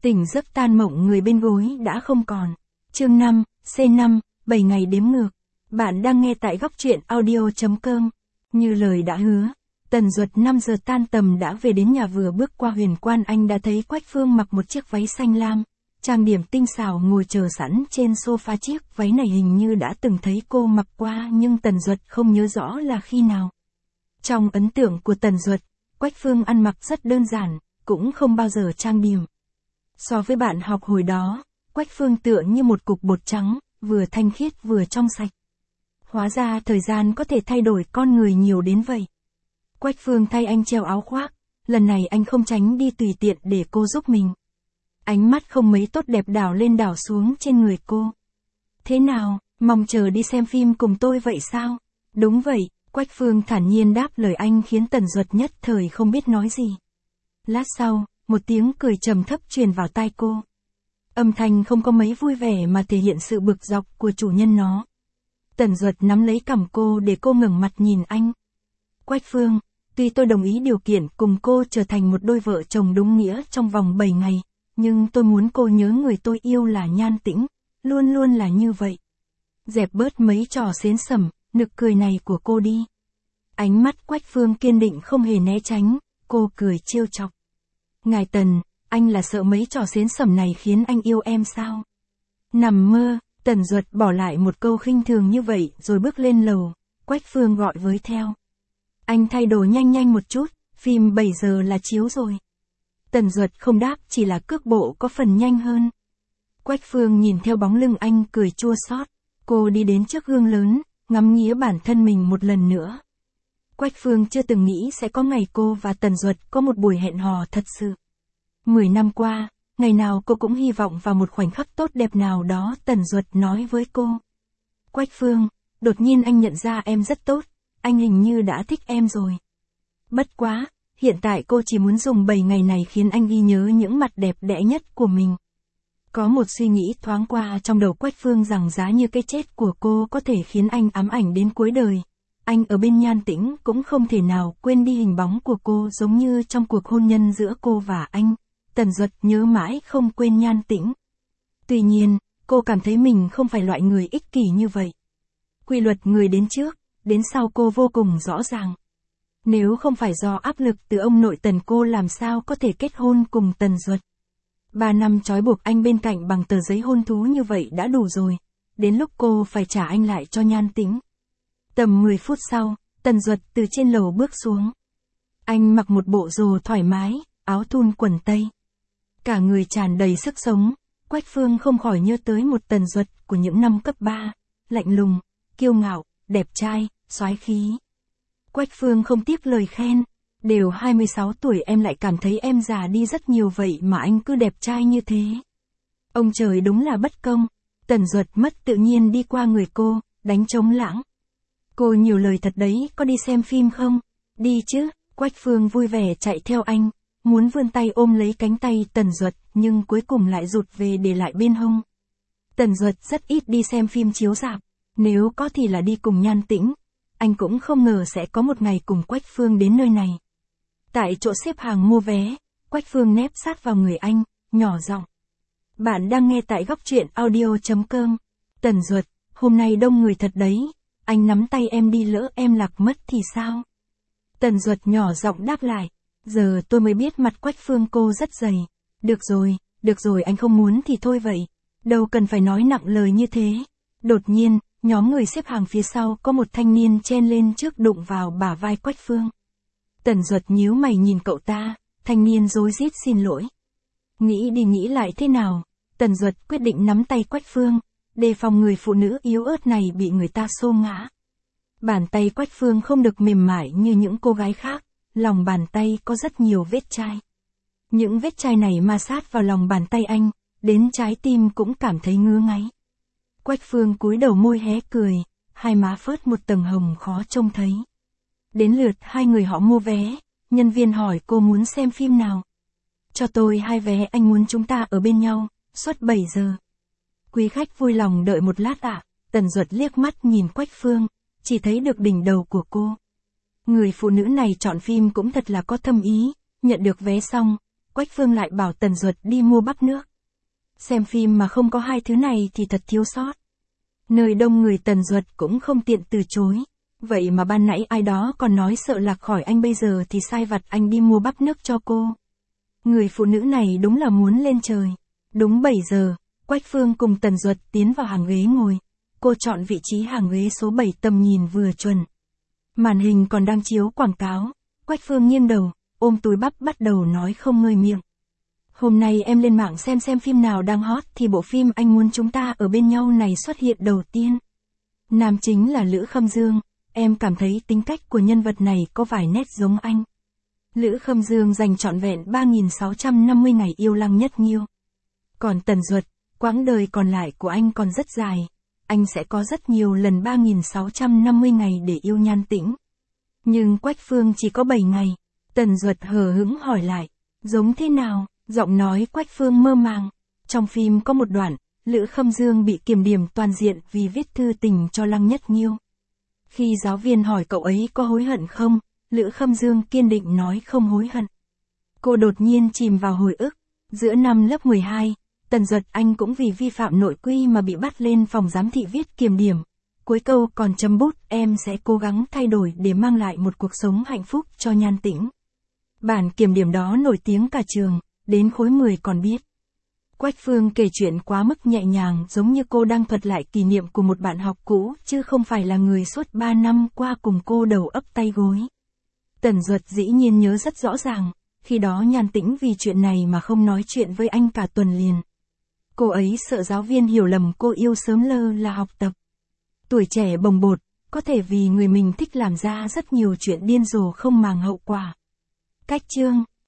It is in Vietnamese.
Tỉnh giấc tan mộng người bên gối đã không còn. Chương 5, C5, 7 ngày đếm ngược. Bạn đang nghe tại góc truyện audio.com. Như lời đã hứa, Tần Duật 5 giờ tan tầm đã về đến nhà, vừa bước qua Huyền Quan anh đã thấy Quách Phương mặc một chiếc váy xanh lam, trang điểm tinh xảo ngồi chờ sẵn trên sofa. Chiếc váy này hình như đã từng thấy cô mặc qua nhưng Tần Duật không nhớ rõ là khi nào. Trong ấn tượng của Tần Duật, Quách Phương ăn mặc rất đơn giản, cũng không bao giờ trang điểm. So với bạn học hồi đó, Quách Phương tựa như một cục bột trắng, vừa thanh khiết vừa trong sạch. Hóa ra thời gian có thể thay đổi con người nhiều đến vậy. Quách Phương thay anh treo áo khoác, lần này anh không tránh đi tùy tiện để cô giúp mình. Ánh mắt không mấy tốt đẹp đảo lên đảo xuống trên người cô. Thế nào, mong chờ đi xem phim cùng tôi vậy sao? Đúng vậy, Quách Phương thản nhiên đáp lời anh khiến Tần Duật nhất thời không biết nói gì. Lát sau, một tiếng cười trầm thấp truyền vào tai cô. Âm thanh không có mấy vui vẻ mà thể hiện sự bực dọc của chủ nhân nó. Tần Duật nắm lấy cằm cô để cô ngẩng mặt nhìn anh. Quách Phương, tuy tôi đồng ý điều kiện cùng cô trở thành một đôi vợ chồng đúng nghĩa trong vòng 7 ngày, nhưng tôi muốn cô nhớ người tôi yêu là Nhan Tĩnh, luôn luôn là như vậy. Dẹp bớt mấy trò xến xẩm, nực cười này của cô đi. Ánh mắt Quách Phương kiên định không hề né tránh, cô cười trêu chọc. Ngài Tần, anh là sợ mấy trò xến xẩm này khiến anh yêu em sao? Nằm mơ, Tần Duật bỏ lại một câu khinh thường như vậy rồi bước lên lầu, Quách Phương gọi với theo. Anh thay đồ nhanh một chút, phim 7 giờ là chiếu rồi. Tần Duật không đáp, chỉ là cước bộ có phần nhanh hơn. Quách Phương nhìn theo bóng lưng anh cười chua xót. Cô đi đến trước gương lớn, ngắm nghía bản thân mình một lần nữa. Quách Phương chưa từng nghĩ sẽ có ngày cô và Tần Duật có một buổi hẹn hò thật sự. 10 năm qua, ngày nào cô cũng hy vọng vào một khoảnh khắc tốt đẹp nào đó. Tần Duật nói với cô. Quách Phương, đột nhiên anh nhận ra em rất tốt, anh hình như đã thích em rồi. Bất quá, hiện tại cô chỉ muốn dùng 7 ngày này khiến anh ghi nhớ những mặt đẹp đẽ nhất của mình. Có một suy nghĩ thoáng qua trong đầu Quách Phương rằng giá như cái chết của cô có thể khiến anh ám ảnh đến cuối đời. Anh ở bên Nhan Tĩnh cũng không thể nào quên đi hình bóng của cô, giống như trong cuộc hôn nhân giữa cô và anh. Tần Duật nhớ mãi không quên Nhan Tĩnh. Tuy nhiên, cô cảm thấy mình không phải loại người ích kỷ như vậy. Quy luật người đến trước, đến sau cô vô cùng rõ ràng. Nếu không phải do áp lực từ ông nội Tần, cô làm sao có thể kết hôn cùng Tần Duật. 3 năm trói buộc anh bên cạnh bằng tờ giấy hôn thú như vậy đã đủ rồi. Đến lúc cô phải trả anh lại cho Nhan Tĩnh. Tầm 10 phút sau, Tần Duật từ trên lầu bước xuống. Anh mặc một bộ rồ thoải mái, áo thun quần tây. Cả người tràn đầy sức sống. Quách Phương không khỏi nhớ tới một Tần Duật của những năm cấp 3, lạnh lùng, kiêu ngạo, đẹp trai, soái khí. Quách Phương không tiếc lời khen. Đều 26 tuổi em lại cảm thấy em già đi rất nhiều vậy mà anh cứ đẹp trai như thế. Ông trời đúng là bất công. Tần Duật mất tự nhiên đi qua người cô, đánh trống lãng. Cô nhiều lời thật đấy, có đi xem phim không? Đi chứ. Quách Phương vui vẻ chạy theo anh, muốn vươn tay ôm lấy cánh tay Tần Duật nhưng cuối cùng lại rụt về để lại bên hông. Tần Duật rất ít đi xem phim chiếu rạp, nếu có thì là đi cùng Nhan Tĩnh. Anh cũng không ngờ sẽ có một ngày cùng Quách Phương đến nơi này. Tại chỗ xếp hàng mua vé, Quách Phương nép sát vào người anh, nhỏ giọng. Bạn đang nghe tại góc truyện audio.com. Tần Duật, hôm nay đông người thật đấy, anh nắm tay em đi, lỡ em lạc mất thì sao? Tần Duật nhỏ giọng đáp lại. Giờ tôi mới biết mặt Quách Phương cô rất dày. Được rồi anh không muốn thì thôi vậy. Đâu cần phải nói nặng lời như thế. Đột nhiên, nhóm người xếp hàng phía sau có một thanh niên chen lên trước đụng vào bả vai Quách Phương. Tần Duật nhíu mày nhìn cậu ta, thanh niên rối rít xin lỗi. Nghĩ đi nghĩ lại thế nào, Tần Duật quyết định nắm tay Quách Phương, đề phòng người phụ nữ yếu ớt này bị người ta xô ngã. Bàn tay Quách Phương không được mềm mại như những cô gái khác, lòng bàn tay có rất nhiều vết chai. Những vết chai này ma sát vào lòng bàn tay anh, đến trái tim cũng cảm thấy ngứa ngáy. Quách Phương cúi đầu môi hé cười, hai má phớt một tầng hồng khó trông thấy. Đến lượt hai người họ mua vé, nhân viên hỏi cô muốn xem phim nào. Cho tôi 2 vé, anh muốn chúng ta ở bên nhau, suốt 7 giờ. Quý khách vui lòng đợi một lát ạ. Tần Duật liếc mắt nhìn Quách Phương, chỉ thấy được đỉnh đầu của cô. Người phụ nữ này chọn phim cũng thật là có thâm ý, nhận được vé xong, Quách Phương lại bảo Tần Duật đi mua bắp nước. Xem phim mà không có hai thứ này thì thật thiếu sót. Nơi đông người Tần Duật cũng không tiện từ chối. Vậy mà ban nãy ai đó còn nói sợ lạc khỏi anh, bây giờ thì sai vặt anh đi mua bắp nước cho cô. Người phụ nữ này đúng là muốn lên trời. Đúng 7 giờ, Quách Phương cùng Tần Duật tiến vào hàng ghế ngồi. Cô chọn vị trí hàng ghế số 7, tầm nhìn vừa chuẩn. Màn hình còn đang chiếu quảng cáo. Quách Phương nghiêng đầu, ôm túi bắp bắt đầu nói không ngơi miệng. Hôm nay em lên mạng xem phim nào đang hot thì bộ phim Anh Muốn Chúng Ta Ở Bên Nhau này xuất hiện đầu tiên. Nam chính là Lữ Khâm Dương, em cảm thấy tính cách của nhân vật này có vài nét giống anh. Lữ Khâm Dương dành trọn vẹn 3.650 ngày yêu Lăng Nhất Nghiêu. Còn Tần Duật, quãng đời còn lại của anh còn rất dài. Anh sẽ có rất nhiều lần 3.650 ngày để yêu Nhan Tĩnh. Nhưng Quách Phương chỉ có 7 ngày. Tần Duật hờ hững hỏi lại, giống thế nào? Giọng nói Quách Phương mơ màng. Trong phim có một đoạn, Lữ Khâm Dương bị kiểm điểm toàn diện vì viết thư tình cho Lăng Nhất Nghiêu. Khi giáo viên hỏi cậu ấy có hối hận không, Lữ Khâm Dương kiên định nói không hối hận. Cô đột nhiên chìm vào hồi ức. Giữa năm lớp 12, Tần Duật anh cũng vì vi phạm nội quy mà bị bắt lên phòng giám thị viết kiểm điểm. Cuối câu còn chấm bút, em sẽ cố gắng thay đổi để mang lại một cuộc sống hạnh phúc cho Nhan Tĩnh. Bản kiểm điểm đó nổi tiếng cả trường, đến khối 10 còn biết. Quách Phương kể chuyện quá mức nhẹ nhàng, giống như cô đang thuật lại kỷ niệm của một bạn học cũ, chứ không phải là người suốt 3 năm qua cùng cô đầu ấp tay gối. Tần Duật dĩ nhiên nhớ rất rõ ràng, khi đó Nhan Tĩnh vì chuyện này mà không nói chuyện với anh cả tuần liền. Cô ấy sợ giáo viên hiểu lầm cô yêu sớm lơ là học tập. Tuổi trẻ bồng bột, có thể vì người mình thích làm ra rất nhiều chuyện điên rồ không màng hậu quả. Cách chương